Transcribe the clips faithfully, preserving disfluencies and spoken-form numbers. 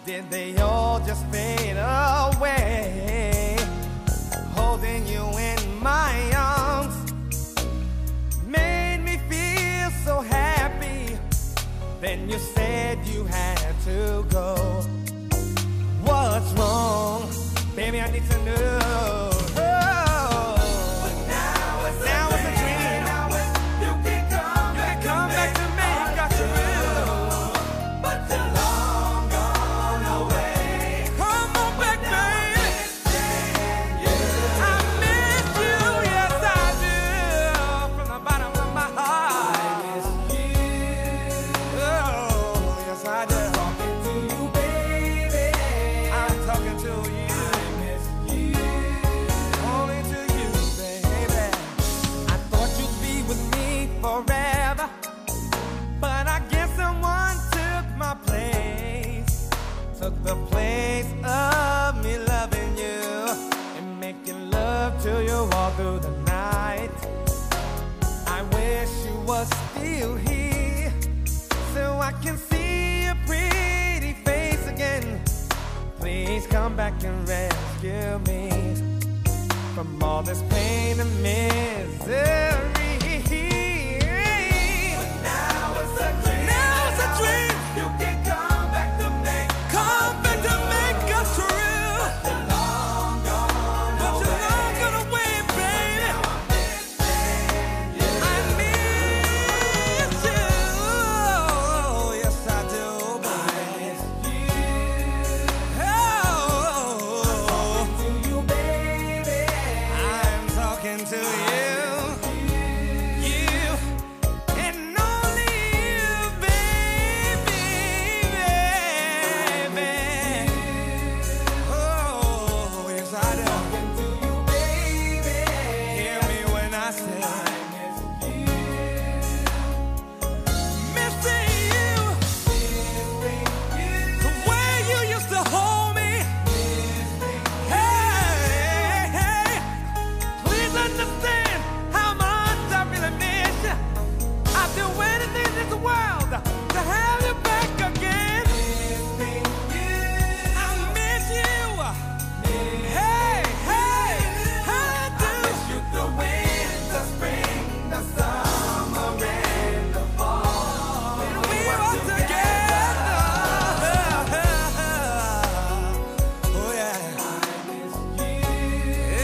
Did they all just fade away? Holding you in my arms made me feel so happy. Then you said you had to go. What's wrong? Baby, I need to know. Forever, but I guess someone took my place, took the place of me loving you and making love to you all through the night. I wish you were still here so I can see your pretty face again. Please come back and rescue me from all this pain and misery. To you, you, and only you, baby, baby. Oh, yes I do. Talking to you, baby. Hear me when I say I miss you, missing you, the way you used to hold me. Hey, hey, please understand how much I really miss you. I'd do anything in this world to have you back again. Missing you, I miss you. Hey, hey, I do. I miss you the winter, spring, the summer, and the fall. When we were together. Oh yeah. I miss you.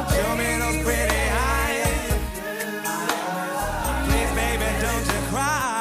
Cry.